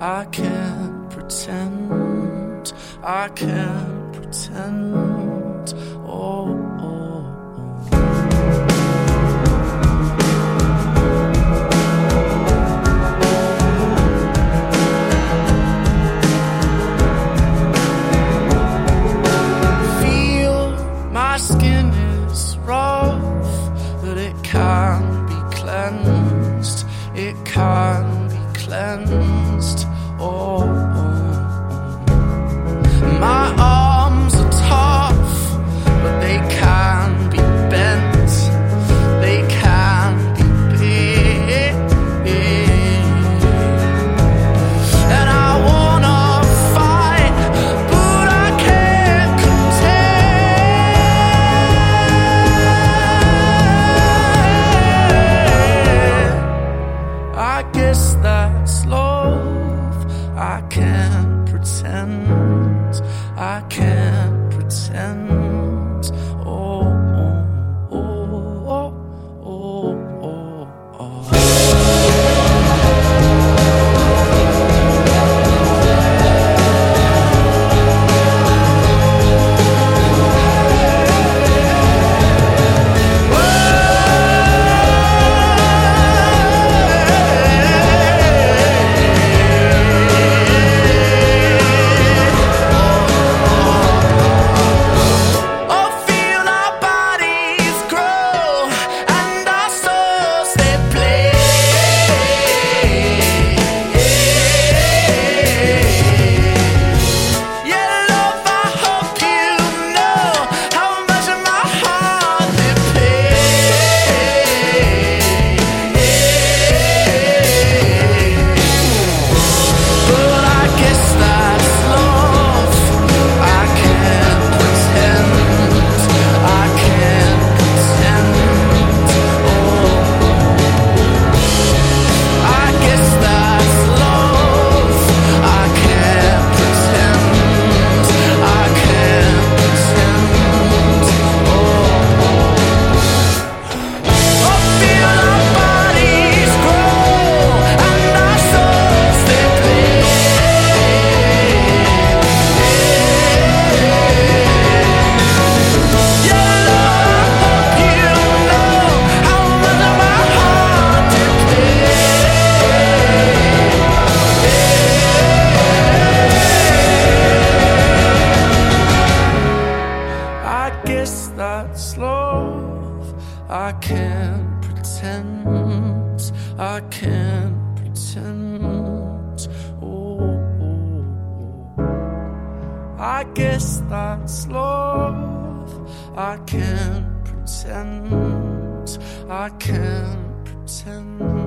I can't pretend, I can't pretend. Oh, oh, my skin is rough, but it can be cleansed. It can be cleansed. Oh, oh, oh. My arms are tough, but they can be bent. They can be big. And I wanna fight, but I can't contend. I guess that's love. I can't pretend, I can't pretend. Oh, oh, oh, oh, oh, oh, oh. That's love. I can't pretend, I can't pretend. Oh, oh, oh. I guess that's love. I can't pretend, I can't pretend.